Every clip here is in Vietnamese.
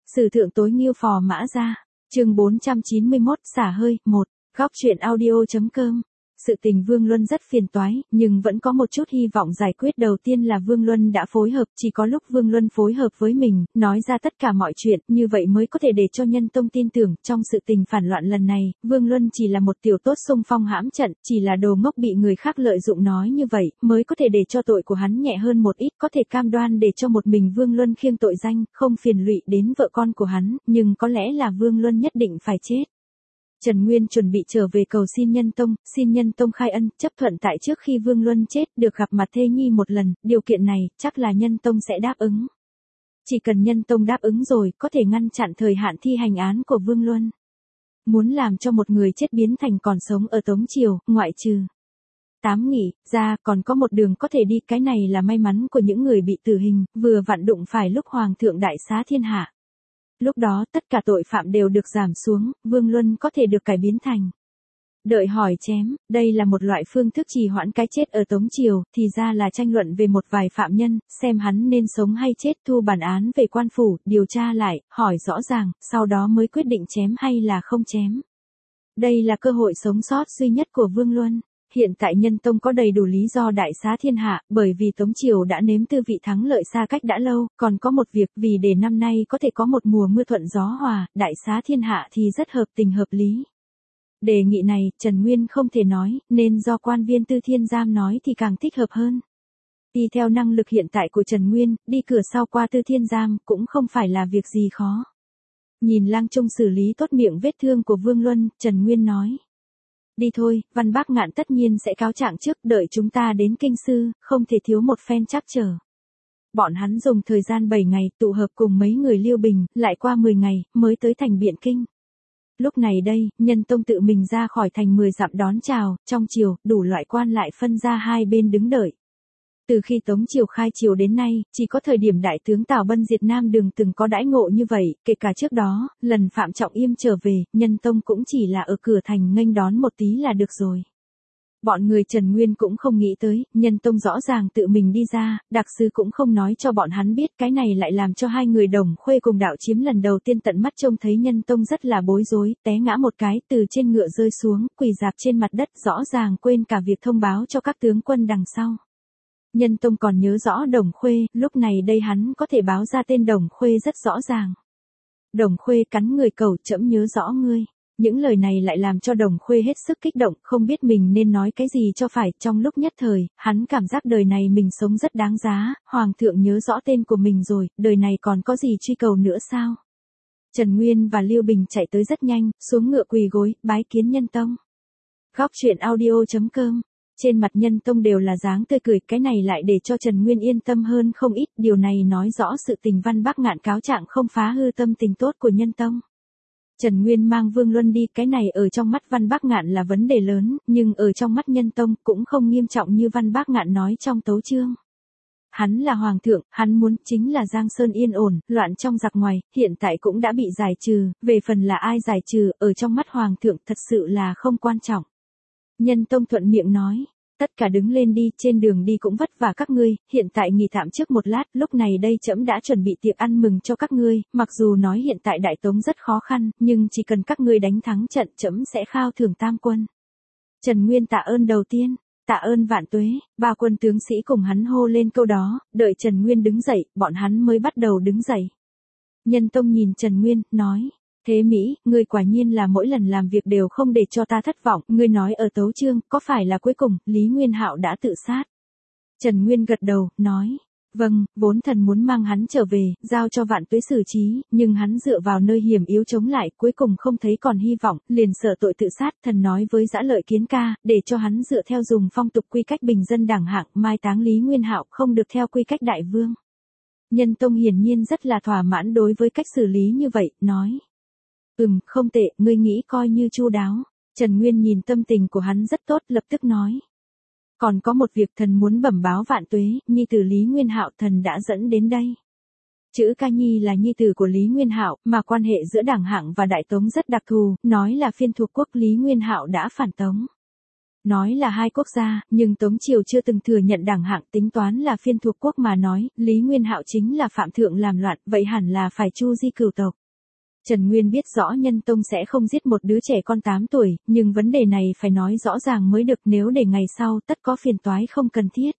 Sử thượng tối nghiêu phò mã ra. Chương 491, xả hơi, 1. Góc truyện audio.com. Sự tình Vương Luân rất phiền toái, nhưng vẫn có một chút hy vọng giải quyết. Đầu tiên là Vương Luân đã phối hợp, chỉ có lúc Vương Luân phối hợp với mình, nói ra tất cả mọi chuyện, như vậy mới có thể để cho nhân tông tin tưởng. Trong sự tình phản loạn lần này, Vương Luân chỉ là một tiểu tốt xung phong hãm trận, chỉ là đồ ngốc bị người khác lợi dụng, nói như vậy, mới có thể để cho tội của hắn nhẹ hơn một ít, có thể cam đoan để cho một mình Vương Luân khiêng tội danh, không phiền lụy đến vợ con của hắn, nhưng có lẽ là Vương Luân nhất định phải chết. Trần Nguyên chuẩn bị trở về cầu xin Nhân Tông khai ân, chấp thuận tại trước khi Vương Luân chết được gặp mặt thê nhi một lần, điều kiện này chắc là Nhân Tông sẽ đáp ứng. Chỉ cần Nhân Tông đáp ứng rồi, có thể ngăn chặn thời hạn thi hành án của Vương Luân. Muốn làm cho một người chết biến thành còn sống ở Tống Triều, ngoại trừ tám nghỉ ra, còn có một đường có thể đi, cái này là may mắn của những người bị tử hình, vừa vặn đụng phải lúc Hoàng thượng đại xá thiên hạ. Lúc đó tất cả tội phạm đều được giảm xuống, Vương Luân có thể được cải biến thành đợi hỏi chém. Đây là một loại phương thức trì hoãn cái chết ở Tống Triều, thì ra là tranh luận về một vài phạm nhân, xem hắn nên sống hay chết, thu bản án về quan phủ, điều tra lại, hỏi rõ ràng, sau đó mới quyết định chém hay là không chém. Đây là cơ hội sống sót duy nhất của Vương Luân. Hiện tại Nhân Tông có đầy đủ lý do đại xá thiên hạ, bởi vì Tống Triều đã nếm tư vị thắng lợi xa cách đã lâu, còn có một việc, vì để năm nay có thể có một mùa mưa thuận gió hòa, đại xá thiên hạ thì rất hợp tình hợp lý. Đề nghị này, Trần Nguyên không thể nói, nên do quan viên Tư Thiên Giam nói thì càng thích hợp hơn. Y theo năng lực hiện tại của Trần Nguyên, đi cửa sau qua Tư Thiên Giam cũng không phải là việc gì khó. Nhìn Lang Trung xử lý tốt miệng vết thương của Vương Luân, Trần Nguyên nói. Đi thôi, Văn Bác Ngạn tất nhiên sẽ cáo trạng trước, đợi chúng ta đến kinh sư, không thể thiếu một phen trắc trở. Bọn hắn dùng thời gian 7 ngày tụ hợp cùng mấy người Liêu Bình, lại qua 10 ngày, mới tới thành Biện Kinh. Lúc này đây, Nhân Tông tự mình ra khỏi thành 10 dặm đón chào, trong triều, đủ loại quan lại phân ra hai bên đứng đợi. Từ khi Tống Triều khai triều đến nay, chỉ có thời điểm đại tướng Tào Bân diệt Nam Đường từng có đãi ngộ như vậy, kể cả trước đó, lần Phạm Trọng Yêm trở về, Nhân Tông cũng chỉ là ở cửa thành nghênh đón một tí là được rồi. Bọn người Trần Nguyên cũng không nghĩ tới, Nhân Tông rõ ràng tự mình đi ra, đặc sứ cũng không nói cho bọn hắn biết, cái này lại làm cho hai người Đồng Khuê cùng Đạo Chiếm lần đầu tiên tận mắt trông thấy Nhân Tông rất là bối rối, té ngã một cái, từ trên ngựa rơi xuống, quỳ rạp trên mặt đất, rõ ràng quên cả việc thông báo cho các tướng quân đằng sau. Nhân Tông còn nhớ rõ Đồng Khuê, lúc này đây hắn có thể báo ra tên Đồng Khuê rất rõ ràng. Đồng Khuê cắn người cầu, trẫm nhớ rõ ngươi. Những lời này lại làm cho Đồng Khuê hết sức kích động, không biết mình nên nói cái gì cho phải. Trong lúc nhất thời, hắn cảm giác đời này mình sống rất đáng giá, Hoàng thượng nhớ rõ tên của mình rồi, đời này còn có gì truy cầu nữa sao? Trần Nguyên và Liêu Bình chạy tới rất nhanh, xuống ngựa quỳ gối, bái kiến Nhân Tông. Góc truyện audio.com. Trên mặt Nhân Tông đều là dáng tươi cười, cái này lại để cho Trần Nguyên yên tâm hơn không ít, điều này nói rõ sự tình Văn Bác Ngạn cáo trạng không phá hư tâm tình tốt của Nhân Tông. Trần Nguyên mang Vương Luân đi, cái này ở trong mắt Văn Bác Ngạn là vấn đề lớn, nhưng ở trong mắt Nhân Tông cũng không nghiêm trọng như Văn Bác Ngạn nói trong tấu chương. Hắn là Hoàng thượng, hắn muốn chính là Giang Sơn yên ổn, loạn trong giặc ngoài, hiện tại cũng đã bị giải trừ, về phần là ai giải trừ, ở trong mắt Hoàng thượng thật sự là không quan trọng. Nhân Tông thuận miệng nói, tất cả đứng lên đi, trên đường đi cũng vất vả các ngươi, hiện tại nghỉ tạm trước một lát, lúc này đây trẫm đã chuẩn bị tiệc ăn mừng cho các ngươi, mặc dù nói hiện tại Đại Tống rất khó khăn, nhưng chỉ cần các ngươi đánh thắng trận, trẫm sẽ khao thưởng tam quân. Trần Nguyên tạ ơn đầu tiên, tạ ơn vạn tuế, ba quân tướng sĩ cùng hắn hô lên câu đó, đợi Trần Nguyên đứng dậy, bọn hắn mới bắt đầu đứng dậy. Nhân Tông nhìn Trần Nguyên, nói. Thế Mỹ, ngươi quả nhiên là mỗi lần làm việc đều không để cho ta thất vọng, ngươi nói ở tấu chương, có phải là cuối cùng, Lý Nguyên Hạo đã tự sát? Trần Nguyên gật đầu, nói, vâng, vốn thần muốn mang hắn trở về, giao cho vạn tuế xử trí, nhưng hắn dựa vào nơi hiểm yếu chống lại, cuối cùng không thấy còn hy vọng, liền sợ tội tự sát, thần nói với Dã Lợi Kiến ca, để cho hắn dựa theo dùng phong tục quy cách bình dân đẳng hạng, mai táng Lý Nguyên Hạo không được theo quy cách đại vương. Nhân Tông hiển nhiên rất là thỏa mãn đối với cách xử lý như vậy, nói. Không tệ, ngươi nghĩ coi như chu đáo. Trần Nguyên nhìn tâm tình của hắn rất tốt, lập tức nói. Còn có một việc thần muốn bẩm báo vạn tuế, nhi tử Lý Nguyên Hạo thần đã dẫn đến đây. Chữ Ca Nhi là nhi tử của Lý Nguyên Hạo, mà quan hệ giữa Đảng Hạng và Đại Tống rất đặc thù, nói là phiên thuộc quốc Lý Nguyên Hạo đã phản tống. Nói là hai quốc gia, nhưng Tống Triều chưa từng thừa nhận đẳng hạng, tính toán là phiên thuộc quốc mà nói, Lý Nguyên Hạo chính là phạm thượng làm loạn, vậy hẳn là phải chu di cửu tộc. Trần Nguyên biết rõ Nhân Tông sẽ không giết một đứa trẻ con 8 tuổi, nhưng vấn đề này phải nói rõ ràng mới được, nếu để ngày sau tất có phiền toái không cần thiết.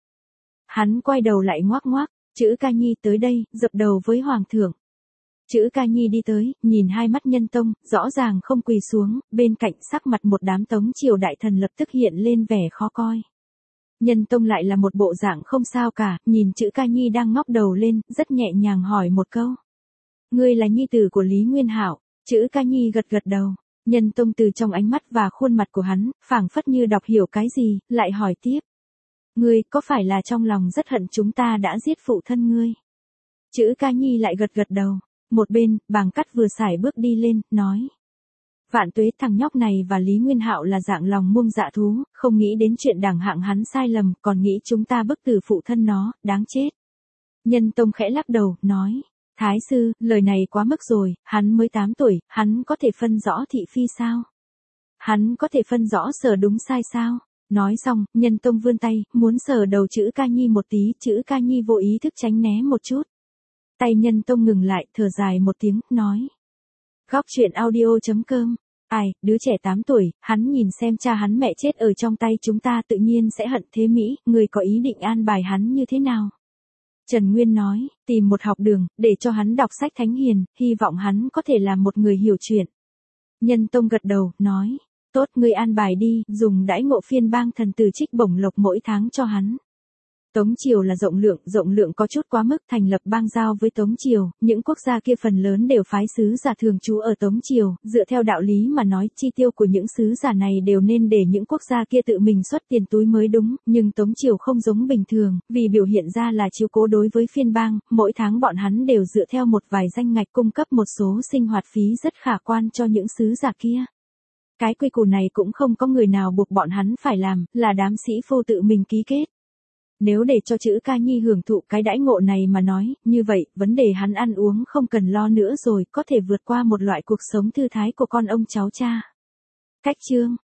Hắn quay đầu lại ngoác ngoác, Chữ Ca Nhi tới đây, dập đầu với Hoàng thượng. Chữ Ca Nhi đi tới, nhìn hai mắt Nhân Tông, rõ ràng không quỳ xuống, bên cạnh sắc mặt một đám Tống Triều đại thần lập tức hiện lên vẻ khó coi. Nhân Tông lại là một bộ dạng không sao cả, nhìn Chữ Ca Nhi đang ngóc đầu lên, rất nhẹ nhàng hỏi một câu. Ngươi là nhi tử của Lý Nguyên Hạo? Chữ Ca Nhi gật gật đầu. Nhân Tông từ trong ánh mắt và khuôn mặt của hắn, phảng phất như đọc hiểu cái gì, lại hỏi tiếp. Ngươi có phải là trong lòng rất hận chúng ta đã giết phụ thân ngươi? Chữ Ca Nhi lại gật gật đầu. Một bên, Bàng Cắt vừa sải bước đi lên, nói. Vạn tuế, thằng nhóc này và Lý Nguyên Hạo là dạng lòng muông dạ thú, không nghĩ đến chuyện đẳng hạng hắn sai lầm, còn nghĩ chúng ta bức tử phụ thân nó, đáng chết. Nhân Tông khẽ lắc đầu, nói. Thái sư, lời này quá mức rồi, hắn mới 8 tuổi, hắn có thể phân rõ thị phi sao? Hắn có thể phân rõ sở đúng sai sao? Nói xong, Nhân Tông vươn tay, muốn sờ đầu Chữ Ca Nhi một tí, Chữ Ca Nhi vô ý thức tránh né một chút. Tay Nhân Tông ngừng lại, thở dài một tiếng, nói. Góc truyện audio.com. Ai, đứa trẻ 8 tuổi, hắn nhìn xem cha hắn mẹ chết ở trong tay chúng ta tự nhiên sẽ hận thế Mỹ, người có ý định an bài hắn như thế nào? Trần Nguyên nói, tìm một học đường, để cho hắn đọc sách thánh hiền, hy vọng hắn có thể làm một người hiểu chuyện. Nhân Tông gật đầu, nói, tốt, ngươi an bài đi, dùng đãi ngộ phiên bang thần tử trích bổng lộc mỗi tháng cho hắn. Tống Triều là rộng lượng có chút quá mức, thành lập bang giao với Tống Triều, những quốc gia kia phần lớn đều phái sứ giả thường trú ở Tống Triều, dựa theo đạo lý mà nói, chi tiêu của những sứ giả này đều nên để những quốc gia kia tự mình xuất tiền túi mới đúng, nhưng Tống Triều không giống bình thường, vì biểu hiện ra là chiếu cố đối với phiên bang, mỗi tháng bọn hắn đều dựa theo một vài danh ngạch cung cấp một số sinh hoạt phí rất khả quan cho những sứ giả kia. Cái quy củ này cũng không có người nào buộc bọn hắn phải làm, là đám sĩ phu tự mình ký kết. Nếu để cho Chữ Ca Nhi hưởng thụ cái đãi ngộ này mà nói, như vậy, vấn đề hắn ăn uống không cần lo nữa rồi, có thể vượt qua một loại cuộc sống thư thái của con ông cháu cha. Cách chương